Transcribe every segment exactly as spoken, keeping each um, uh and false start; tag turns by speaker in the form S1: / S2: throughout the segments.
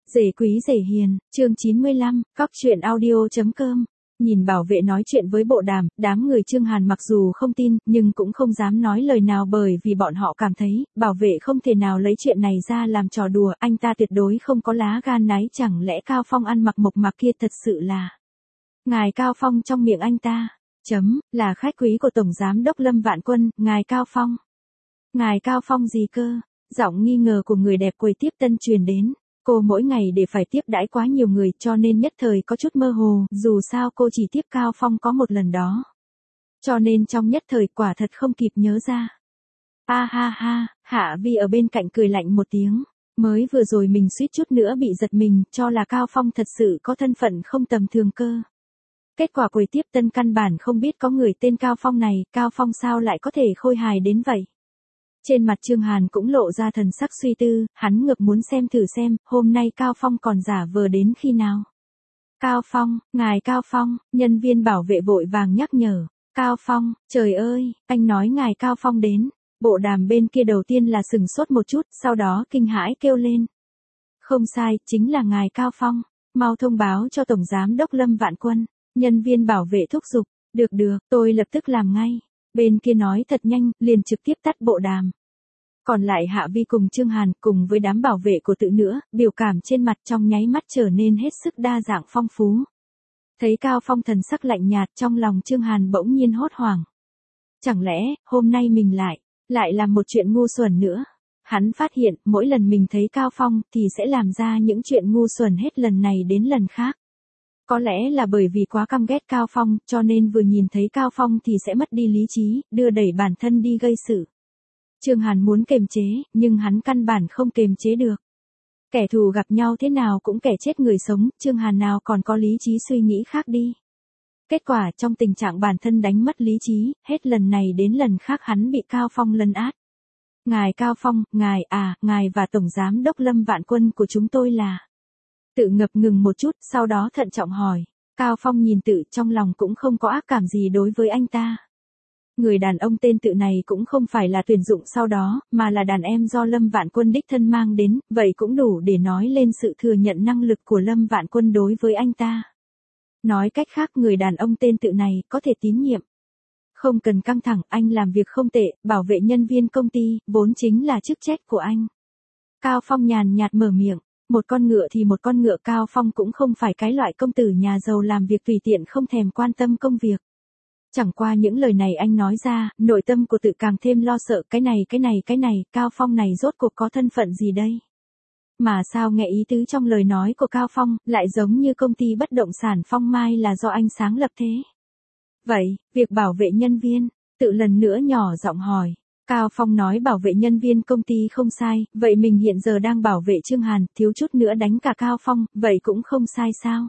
S1: Rể quý rể hiền, chương chín mươi lăm, cóc truyện audio.com. Nhìn bảo vệ nói chuyện với bộ đàm, đám người Trương Hàn mặc dù không tin, nhưng cũng không dám nói lời nào bởi vì bọn họ cảm thấy, bảo vệ không thể nào lấy chuyện này ra làm trò đùa, anh ta tuyệt đối không có lá gan náy, chẳng lẽ Cao Phong ăn mặc mộc mạc kia thật sự là ngài Cao Phong trong miệng anh ta, chấm, là khách quý của Tổng Giám Đốc Lâm Vạn Quân, ngài Cao Phong. Ngài Cao Phong gì cơ? Giọng nghi ngờ của người đẹp quầy tiếp tân truyền đến. Cô mỗi ngày để phải tiếp đãi quá nhiều người cho nên nhất thời có chút mơ hồ, dù sao cô chỉ tiếp Cao Phong có một lần đó. Cho nên trong nhất thời quả thật không kịp nhớ ra. A ha ha, Hạ Vi ở bên cạnh cười lạnh một tiếng. Mới vừa rồi mình suýt chút nữa bị giật mình, cho là Cao Phong thật sự có thân phận không tầm thường cơ. Kết quả quầy tiếp tân căn bản không biết có người tên Cao Phong này, Cao Phong sao lại có thể khôi hài đến vậy. Trên mặt Trương Hàn cũng lộ ra thần sắc suy tư, hắn ngược muốn xem thử xem, hôm nay Cao Phong còn giả vờ đến khi nào. Cao Phong, ngài Cao Phong, nhân viên bảo vệ vội vàng nhắc nhở. Cao Phong, trời ơi, anh nói ngài Cao Phong đến. Bộ đàm bên kia đầu tiên là sừng sốt một chút, sau đó kinh hãi kêu lên. Không sai, chính là ngài Cao Phong, mau thông báo cho Tổng Giám Đốc Lâm Vạn Quân. Nhân viên bảo vệ thúc giục, được được, tôi lập tức làm ngay. Bên kia nói thật nhanh, liền trực tiếp tắt bộ đàm. Còn lại Hạ Vi cùng Trương Hàn cùng với đám bảo vệ của tự nữa, biểu cảm trên mặt trong nháy mắt trở nên hết sức đa dạng phong phú. Thấy Cao Phong thần sắc lạnh nhạt trong lòng Trương Hàn bỗng nhiên hốt hoảng. Chẳng lẽ, hôm nay mình lại, lại làm một chuyện ngu xuẩn nữa. Hắn phát hiện, mỗi lần mình thấy Cao Phong thì sẽ làm ra những chuyện ngu xuẩn hết lần này đến lần khác. Có lẽ là bởi vì quá căm ghét Cao Phong, cho nên vừa nhìn thấy Cao Phong thì sẽ mất đi lý trí, đưa đẩy bản thân đi gây sự. Trương Hàn muốn kềm chế, nhưng hắn căn bản không kềm chế được. Kẻ thù gặp nhau thế nào cũng kẻ chết người sống, Trương Hàn nào còn có lý trí suy nghĩ khác đi. Kết quả trong tình trạng bản thân đánh mất lý trí, hết lần này đến lần khác hắn bị Cao Phong lấn át. Ngài Cao Phong, ngài à, ngài và Tổng Giám Đốc Lâm Vạn Quân của chúng tôi là... Tự ngập ngừng một chút, sau đó thận trọng hỏi. Cao Phong nhìn tự trong lòng cũng không có ác cảm gì đối với anh ta. Người đàn ông tên tự này cũng không phải là tuyển dụng sau đó, mà là đàn em do Lâm Vạn Quân đích thân mang đến, vậy cũng đủ để nói lên sự thừa nhận năng lực của Lâm Vạn Quân đối với anh ta. Nói cách khác người đàn ông tên tự này có thể tín nhiệm. Không cần căng thẳng, anh làm việc không tệ, bảo vệ nhân viên công ty, vốn chính là chức trách của anh. Cao Phong nhàn nhạt mở miệng. Một con ngựa thì một con ngựa, Cao Phong cũng không phải cái loại công tử nhà giàu làm việc tùy tiện không thèm quan tâm công việc. Chẳng qua những lời này anh nói ra, nội tâm của tự càng thêm lo sợ, cái này cái này cái này, Cao Phong này rốt cuộc có thân phận gì đây? Mà sao nghe ý tứ trong lời nói của Cao Phong, lại giống như công ty bất động sản Phong Mai là do anh sáng lập thế? Vậy, việc bảo vệ nhân viên, tự lần nữa nhỏ giọng hỏi. Cao Phong nói bảo vệ nhân viên công ty không sai, vậy mình hiện giờ đang bảo vệ Trương Hàn, thiếu chút nữa đánh cả Cao Phong, vậy cũng không sai sao?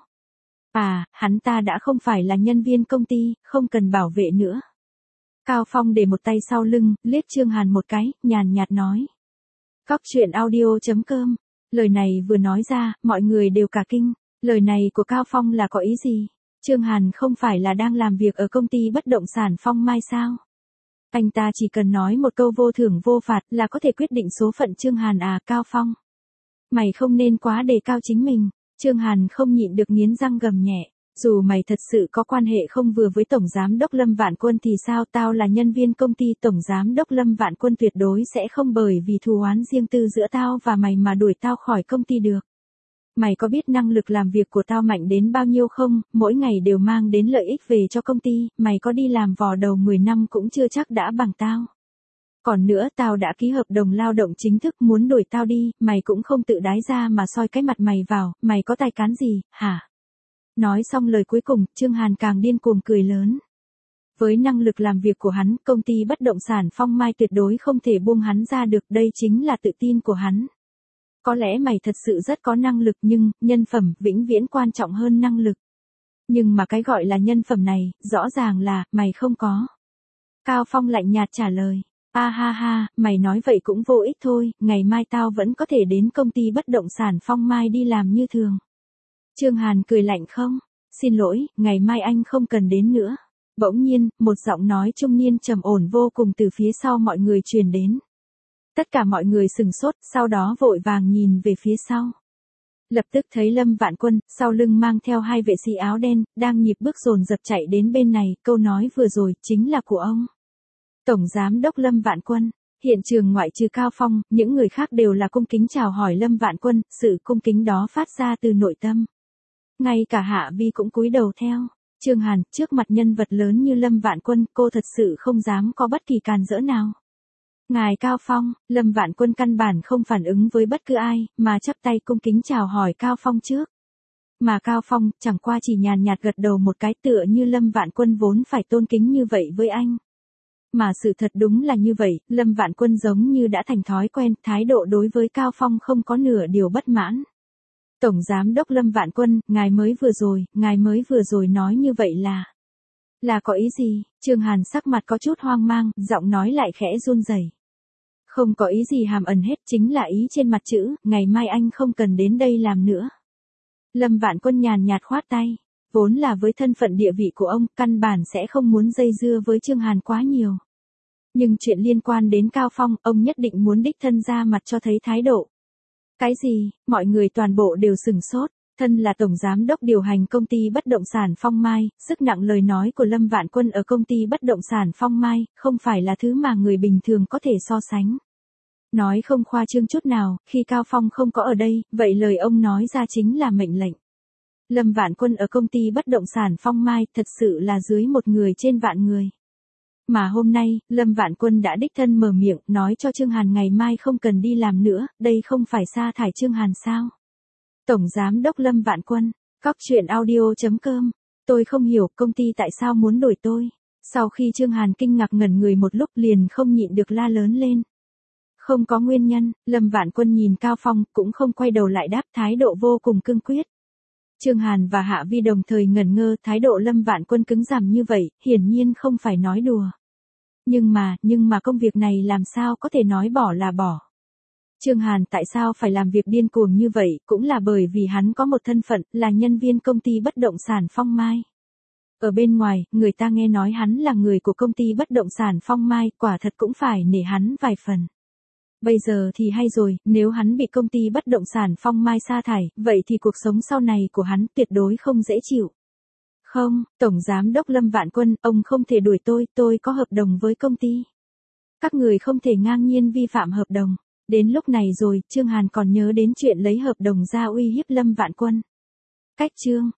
S1: À, hắn ta đã không phải là nhân viên công ty, không cần bảo vệ nữa. Cao Phong để một tay sau lưng, liếc Trương Hàn một cái, nhàn nhạt nói. Cóc truyện audio.com, lời này vừa nói ra, mọi người đều cả kinh, lời này của Cao Phong là có ý gì? Trương Hàn không phải là đang làm việc ở công ty bất động sản Phong Mai sao? Anh ta chỉ cần nói một câu vô thưởng vô phạt là có thể quyết định số phận Trương Hàn à, Cao Phong. Mày không nên quá đề cao chính mình. Trương Hàn không nhịn được nghiến răng gầm nhẹ. Dù mày thật sự có quan hệ không vừa với Tổng Giám Đốc Lâm Vạn Quân thì sao, tao là nhân viên công ty Tổng Giám Đốc Lâm Vạn Quân tuyệt đối sẽ không bởi vì thù oán riêng tư giữa tao và mày mà đuổi tao khỏi công ty được. Mày có biết năng lực làm việc của tao mạnh đến bao nhiêu không, mỗi ngày đều mang đến lợi ích về cho công ty, mày có đi làm vò đầu mười năm cũng chưa chắc đã bằng tao. Còn nữa tao đã ký hợp đồng lao động chính thức, muốn đuổi tao đi, mày cũng không tự đái ra mà soi cái mặt mày vào, mày có tài cán gì, hả? Nói xong lời cuối cùng, Trương Hàn càng điên cuồng cười lớn. Với năng lực làm việc của hắn, công ty bất động sản Phong Mai tuyệt đối không thể buông hắn ra được, đây chính là tự tin của hắn. Có lẽ mày thật sự rất có năng lực nhưng, nhân phẩm vĩnh viễn quan trọng hơn năng lực. Nhưng mà cái gọi là nhân phẩm này, rõ ràng là, mày không có. Cao Phong lạnh nhạt trả lời. A ha ha, mày nói vậy cũng vô ích thôi, ngày mai tao vẫn có thể đến công ty bất động sản Phong Mai đi làm như thường. Trương Hàn cười lạnh không? Xin lỗi, ngày mai anh không cần đến nữa. Bỗng nhiên, một giọng nói trung niên trầm ổn vô cùng từ phía sau mọi người truyền đến. Tất cả mọi người sừng sốt, sau đó vội vàng nhìn về phía sau. Lập tức thấy Lâm Vạn Quân, sau lưng mang theo hai vệ sĩ áo đen, đang nhịp bước dồn dập chạy đến bên này, câu nói vừa rồi, chính là của ông. Tổng Giám đốc Lâm Vạn Quân. Hiện trường ngoại trừ Cao Phong, những người khác đều là cung kính chào hỏi Lâm Vạn Quân, sự cung kính đó phát ra từ nội tâm. Ngay cả Hạ Vi cũng cúi đầu theo. Trương Hàn, trước mặt nhân vật lớn như Lâm Vạn Quân, cô thật sự không dám có bất kỳ càn rỡ nào. Ngài Cao Phong, Lâm Vạn Quân căn bản không phản ứng với bất cứ ai, mà chắp tay cung kính chào hỏi Cao Phong trước. Mà Cao Phong, chẳng qua chỉ nhàn nhạt gật đầu một cái tựa như Lâm Vạn Quân vốn phải tôn kính như vậy với anh. Mà sự thật đúng là như vậy, Lâm Vạn Quân giống như đã thành thói quen, thái độ đối với Cao Phong không có nửa điều bất mãn. Tổng Giám đốc Lâm Vạn Quân, ngài mới vừa rồi, ngài mới vừa rồi nói như vậy là... Là có ý gì? Trương Hàn sắc mặt có chút hoang mang, giọng nói lại khẽ run rẩy. Không có ý gì hàm ẩn hết, chính là ý trên mặt chữ, ngày mai anh không cần đến đây làm nữa. Lâm Vạn Quân nhàn nhạt khoát tay. Vốn là với thân phận địa vị của ông, căn bản sẽ không muốn dây dưa với Trương Hàn quá nhiều. Nhưng chuyện liên quan đến Cao Phong, ông nhất định muốn đích thân ra mặt cho thấy thái độ. Cái gì? Mọi người toàn bộ đều sửng sốt. Thân là tổng giám đốc điều hành công ty bất động sản Phong Mai, sức nặng lời nói của Lâm Vạn Quân ở công ty bất động sản Phong Mai, không phải là thứ mà người bình thường có thể so sánh. Nói không khoa trương chút nào, khi Cao Phong không có ở đây, vậy lời ông nói ra chính là mệnh lệnh. Lâm Vạn Quân ở công ty bất động sản Phong Mai thật sự là dưới một người trên vạn người. Mà hôm nay, Lâm Vạn Quân đã đích thân mở miệng nói cho Trương Hàn ngày mai không cần đi làm nữa, đây không phải sa thải Trương Hàn sao? Tổng Giám đốc Lâm Vạn Quân, Cóc Truyện Audio chấm com. Tôi không hiểu công ty tại sao muốn đổi tôi. Sau khi Trương Hàn kinh ngạc ngẩn người một lúc liền không nhịn được la lớn lên. Không có nguyên nhân, Lâm Vạn Quân nhìn Cao Phong cũng không quay đầu lại đáp, thái độ vô cùng cương quyết. Trương Hàn và Hạ Vi đồng thời ngẩn ngơ, thái độ Lâm Vạn Quân cứng rắn như vậy, hiển nhiên không phải nói đùa. Nhưng mà, nhưng mà công việc này làm sao có thể nói bỏ là bỏ. Trương Hàn tại sao phải làm việc điên cuồng như vậy, cũng là bởi vì hắn có một thân phận, là nhân viên công ty bất động sản Phong Mai. Ở bên ngoài, người ta nghe nói hắn là người của công ty bất động sản Phong Mai, quả thật cũng phải nể hắn vài phần. Bây giờ thì hay rồi, nếu hắn bị công ty bất động sản Phong Mai sa thải, vậy thì cuộc sống sau này của hắn tuyệt đối không dễ chịu. Không, Tổng Giám đốc Lâm Vạn Quân, ông không thể đuổi tôi, tôi có hợp đồng với công ty. Các người không thể ngang nhiên vi phạm hợp đồng. Đến lúc này rồi, Trương Hàn còn nhớ đến chuyện lấy hợp đồng ra uy hiếp Lâm Vạn Quân. Cách chương